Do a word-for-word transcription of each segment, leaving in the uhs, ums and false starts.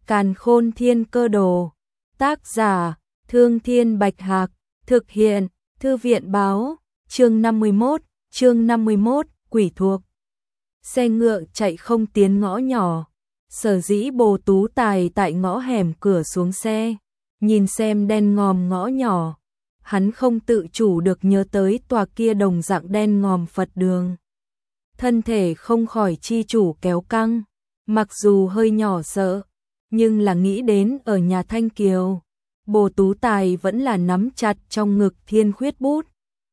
Càn Khôn Thiên Cơ Đồ. Tác giả: Thương Thiên Bạch Hạc. Thực hiện: Thư viện báo. Chương năm mươi mốt, chương năm mươi mốt, quỷ thuộc. Xe ngựa chạy không tiến ngõ nhỏ. Sở dĩ Bồ Tú Tài tại ngõ hẻm cửa xuống xe, nhìn xem đen ngòm ngõ nhỏ, hắn không tự chủ được nhớ tới tòa kia đồng dạng đen ngòm Phật đường. Thân thể không khỏi chi chủ kéo căng, mặc dù hơi nhỏ sợ, nhưng là nghĩ đến ở nhà Thanh Kiều, Bồ Tú Tài vẫn là nắm chặt trong ngực thiên khuyết bút,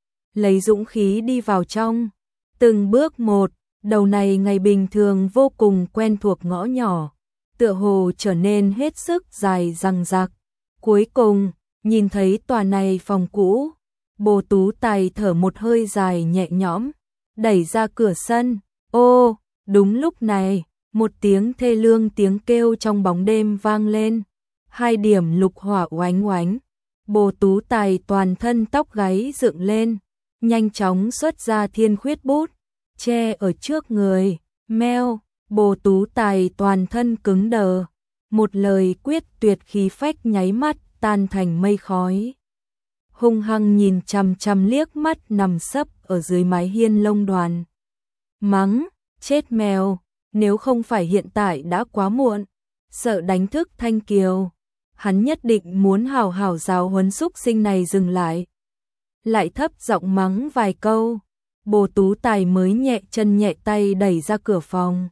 lấy dũng khí đi vào trong, từng bước một. Đầu này ngày bình thường vô cùng quen thuộc ngõ nhỏ, tựa hồ trở nên hết sức dài dằng dặc. Cuối cùng, nhìn thấy tòa này phòng cũ, Bồ Tú Tài thở một hơi dài nhẹ nhõm, đẩy ra cửa sân. Ô, đúng lúc này, một tiếng thê lương tiếng kêu trong bóng đêm vang lên, hai điểm lục hỏa oánh oánh. Bồ Tú Tài toàn thân tóc gáy dựng lên, nhanh chóng xuất ra thiên khuyết bút, che ở trước người. Meo, Bồ Tú Tài toàn thân cứng đờ, một lời quyết tuyệt khí phách nháy mắt tan thành mây khói. Hung hăng nhìn chằm chằm liếc mắt nằm sấp ở dưới mái hiên lông đoàn. Mắng, chết mèo, nếu không phải hiện tại đã quá muộn, sợ đánh thức Thanh Kiều, hắn nhất định muốn hào hào giáo huấn xúc sinh này dừng lại. Lại thấp giọng mắng vài câu, Bồ Tú Tài mới nhẹ chân nhẹ tay đẩy ra cửa phòng.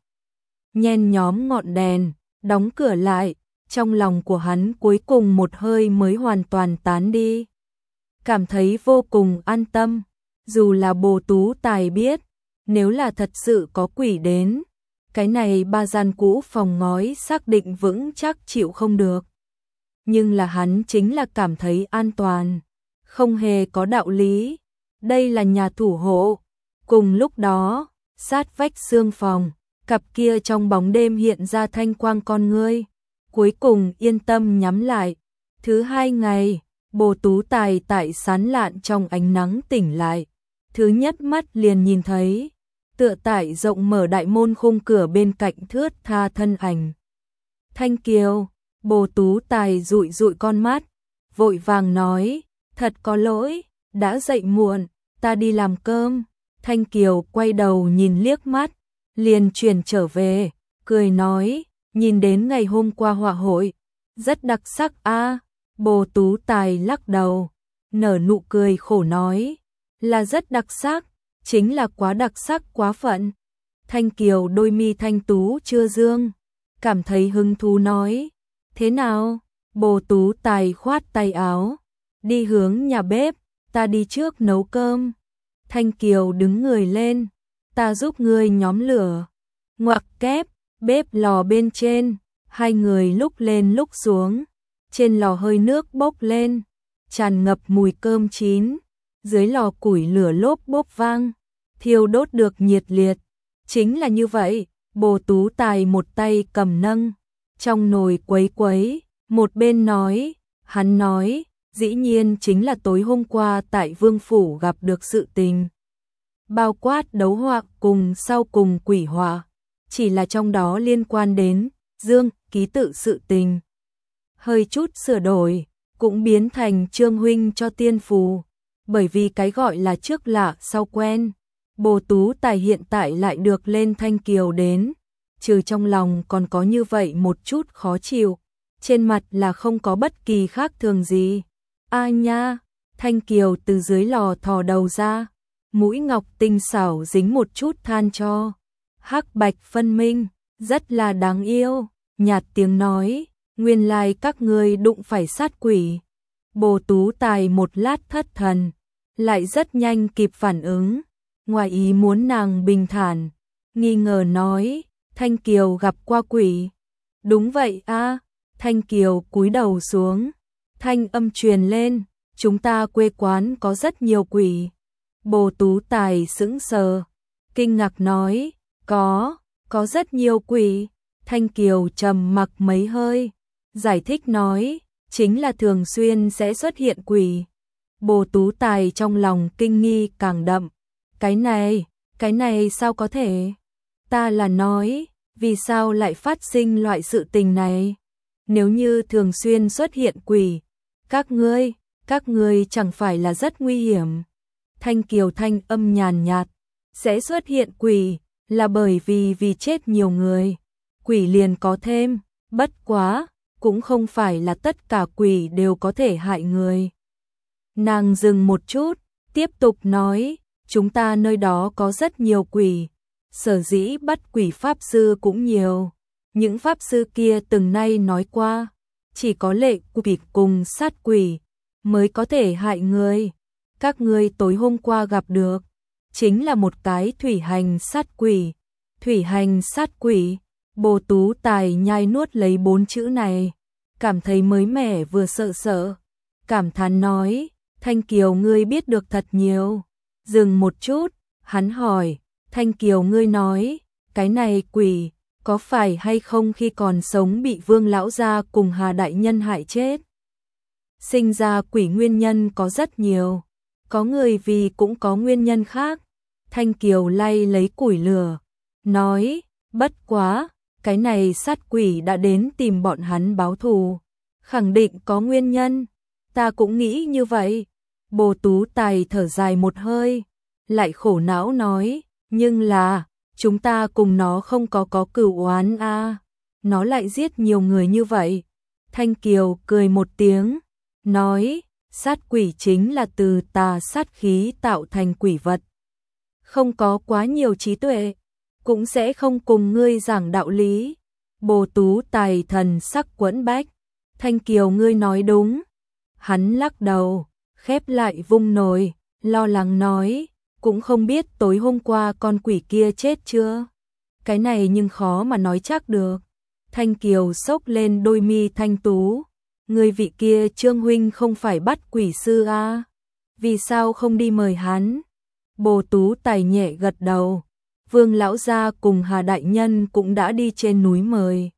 Nhen nhóm ngọn đèn, đóng cửa lại, trong lòng của hắn cuối cùng một hơi mới hoàn toàn tán đi. Cảm thấy vô cùng an tâm, dù là Bồ Tú Tài biết, nếu là thật sự có quỷ đến, cái này ba gian cũ phòng ngói xác định vững chắc chịu không được. Nhưng là hắn chính là cảm thấy an toàn, không hề có đạo lý. Đây là nhà thủ hộ. Cùng lúc đó, sát vách xương phòng, cặp kia trong bóng đêm hiện ra thanh quang con ngươi, cuối cùng yên tâm nhắm lại. Thứ hai ngày, Bồ Tú Tài tại sán lạn trong ánh nắng tỉnh lại. Thứ nhất mắt liền nhìn thấy, tựa tại rộng mở đại môn khung cửa bên cạnh thướt tha thân ảnh Thanh Kiều. Bồ Tú Tài dụi dụi con mắt, vội vàng nói, thật có lỗi, đã dậy muộn, ta đi làm cơm. Thanh Kiều quay đầu nhìn liếc mắt, liền chuyển trở về, cười nói, nhìn đến ngày hôm qua họa hội, rất đặc sắc a. Bồ Tú Tài lắc đầu, nở nụ cười khổ nói, là rất đặc sắc, chính là quá đặc sắc quá phận. Thanh Kiều đôi mi thanh tú chưa dương, cảm thấy hứng thú nói, thế nào? Bồ Tú Tài khoát tay áo, đi hướng nhà bếp, ta đi trước nấu cơm. Thanh Kiều đứng người lên, ta giúp ngươi nhóm lửa. Ngoặc kép, bếp lò bên trên, hai người lúc lên lúc xuống, trên lò hơi nước bốc lên, tràn ngập mùi cơm chín, dưới lò củi lửa lốp bốp vang, thiêu đốt được nhiệt liệt. Chính là như vậy, Bồ Tú Tài một tay cầm nâng, trong nồi quấy quấy, một bên nói, hắn nói, dĩ nhiên chính là tối hôm qua tại Vương Phủ gặp được sự tình. Bao quát đấu họa cùng sau cùng quỷ họa, chỉ là trong đó liên quan đến Dương ký tự sự tình. Hơi chút sửa đổi, cũng biến thành Trương huynh cho tiên phù, bởi vì cái gọi là trước lạ sau quen. Bồ Tú Tài hiện tại lại được lên Thanh Kiều đến, trừ trong lòng còn có như vậy một chút khó chịu, trên mặt là không có bất kỳ khác thường gì. A nha, Thanh Kiều từ dưới lò thò đầu ra, mũi ngọc tinh xảo dính một chút than cho, hắc bạch phân minh, rất là đáng yêu, nhạt tiếng nói, nguyên lai các ngươi đụng phải sát quỷ. Bồ Tú Tài một lát thất thần, lại rất nhanh kịp phản ứng, ngoài ý muốn nàng bình thản, nghi ngờ nói, Thanh Kiều gặp qua quỷ. Đúng vậy a. Thanh Kiều cúi đầu xuống, thanh âm truyền lên, chúng ta quê quán có rất nhiều quỷ. Bồ Tú Tài sững sờ, kinh ngạc nói, có, có rất nhiều quỷ. Thanh Kiều trầm mặc mấy hơi, giải thích nói, chính là thường xuyên sẽ xuất hiện quỷ. Bồ Tú Tài trong lòng kinh nghi càng đậm, cái này, cái này sao có thể? Ta là nói, vì sao lại phát sinh loại sự tình này? Nếu như thường xuyên xuất hiện quỷ, các ngươi, các ngươi chẳng phải là rất nguy hiểm. Thanh Kiều thanh âm nhàn nhạt, sẽ xuất hiện quỷ, là bởi vì vì chết nhiều người. Quỷ liền có thêm, bất quá, cũng không phải là tất cả quỷ đều có thể hại người. Nàng dừng một chút, tiếp tục nói, chúng ta nơi đó có rất nhiều quỷ, sở dĩ bắt quỷ pháp sư cũng nhiều. Những pháp sư kia từng nay nói qua, chỉ có lệ quỷ cùng sát quỷ mới có thể hại người. Các ngươi tối hôm qua gặp được, chính là một cái thủy hành sát quỷ. Thủy hành sát quỷ, Bồ Tú Tài nhai nuốt lấy bốn chữ này, cảm thấy mới mẻ vừa sợ sợ. Cảm thán nói, Thanh Kiều ngươi biết được thật nhiều. Dừng một chút, hắn hỏi, Thanh Kiều ngươi nói, cái này quỷ, có phải hay không khi còn sống bị Vương lão gia cùng Hà đại nhân hại chết? Sinh ra quỷ nguyên nhân có rất nhiều, có người vì cũng có nguyên nhân khác. Thanh Kiều lay lấy củi lửa, nói, bất quá, cái này sát quỷ đã đến tìm bọn hắn báo thù, khẳng định có nguyên nhân. Ta cũng nghĩ như vậy. Bồ Tú Tài thở dài một hơi, lại khổ não nói, nhưng là, chúng ta cùng nó không có có cửu oán a, à. Nó lại giết nhiều người như vậy. Thanh Kiều cười một tiếng, nói, sát quỷ chính là từ tà sát khí tạo thành quỷ vật. Không có quá nhiều trí tuệ, cũng sẽ không cùng ngươi giảng đạo lý. Bồ Tú Tài thần sắc quẫn bách, Thanh Kiều ngươi nói đúng. Hắn lắc đầu, khép lại vung nồi, lo lắng nói, cũng không biết tối hôm qua con quỷ kia chết chưa. Cái này nhưng khó mà nói chắc được. Thanh Kiều xốc lên đôi mi thanh tú, người vị kia Trương huynh không phải bắt quỷ sư à? Vì sao không đi mời hắn? Bồ Tú Tài nhẹ gật đầu, Vương lão gia cùng Hà đại nhân cũng đã đi trên núi mời.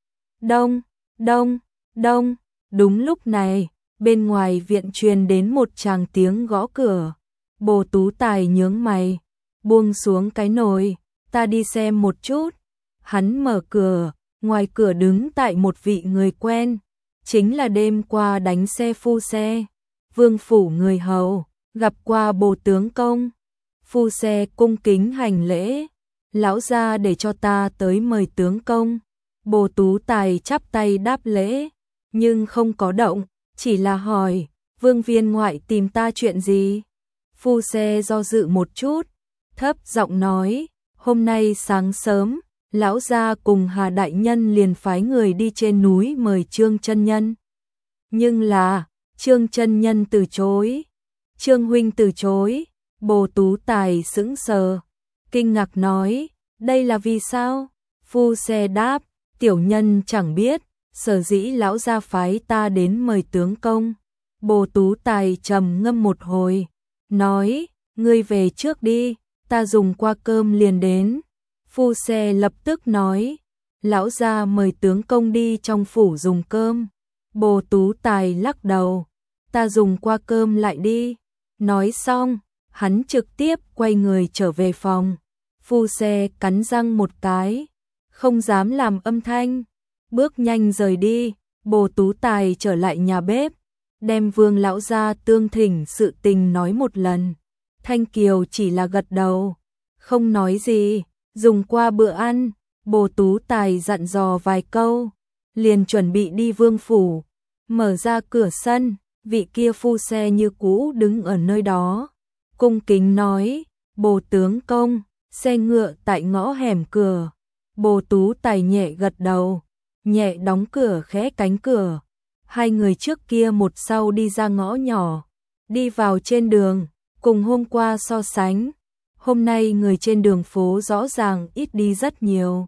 Đông, đông, đông, đúng lúc này, bên ngoài viện truyền đến một tràng tiếng gõ cửa. Bồ Tú Tài nhướng mày, buông xuống cái nồi, ta đi xem một chút. Hắn mở cửa, ngoài cửa đứng tại một vị người quen, chính là đêm qua đánh xe phu xe, Vương phủ người hầu, gặp qua Bồ tướng công. Phu xe cung kính hành lễ, lão gia để cho ta tới mời tướng công. Bồ Tú Tài chắp tay đáp lễ, nhưng không có động, chỉ là hỏi, Vương viên ngoại tìm ta chuyện gì? Phu xe do dự một chút, thấp giọng nói, hôm nay sáng sớm, lão gia cùng Hà đại nhân liền phái người đi trên núi mời Trương chân nhân. Nhưng là, Trương chân nhân từ chối. Trương huynh từ chối. Bồ Tú Tài sững sờ, kinh ngạc nói, đây là vì sao? Phu xe đáp, tiểu nhân chẳng biết, sở dĩ lão gia phái ta đến mời tướng công. Bồ Tú Tài trầm ngâm một hồi, nói, ngươi về trước đi, ta dùng qua cơm liền đến. Phu xe lập tức nói, lão gia mời tướng công đi trong phủ dùng cơm. Bồ Tú Tài lắc đầu, ta dùng qua cơm lại đi. Nói xong, hắn trực tiếp quay người trở về phòng. Phu xe cắn răng một cái, không dám làm âm thanh, bước nhanh rời đi. Bồ Tú Tài trở lại nhà bếp, đem Vương lão gia tương thỉnh sự tình nói một lần. Thanh Kiều chỉ là gật đầu, không nói gì. Dùng qua bữa ăn, Bồ Tú Tài dặn dò vài câu, liền chuẩn bị đi Vương phủ. Mở ra cửa sân, vị kia phu xe như cũ đứng ở nơi đó, cung kính nói, Bồ tướng công, xe ngựa tại ngõ hẻm cửa. Bồ Tú Tài nhẹ gật đầu, nhẹ đóng cửa khẽ cánh cửa. Hai người trước kia một sau đi ra ngõ nhỏ, đi vào trên đường, cùng hôm qua so sánh. Hôm nay người trên đường phố rõ ràng ít đi rất nhiều,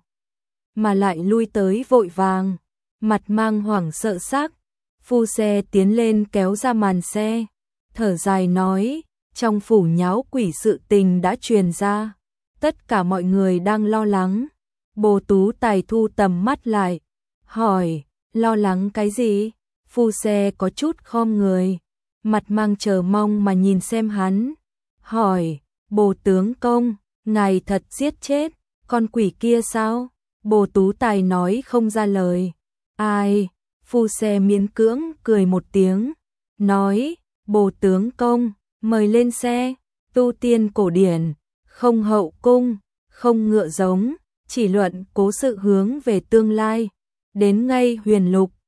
mà lại lui tới vội vàng, mặt mang hoảng sợ sắc. Phu xe tiến lên kéo ra màn xe, thở dài nói, trong phủ nháo quỷ sự tình đã truyền ra, tất cả mọi người đang lo lắng. Bồ Tú Tài thu tầm mắt lại, hỏi, lo lắng cái gì? Phu xe có chút khom người, mặt mang chờ mong mà nhìn xem hắn, hỏi, Bồ tướng công, ngài thật giết chết con quỷ kia sao? Bồ Tú Tài nói không ra lời. Ai? Phu Xe miễn cưỡng cười một tiếng, nói, Bồ tướng công, mời lên xe, tu tiên cổ điển, không hậu cung, không ngựa giống, chỉ luận cố sự hướng về tương lai, đến ngay huyền lục,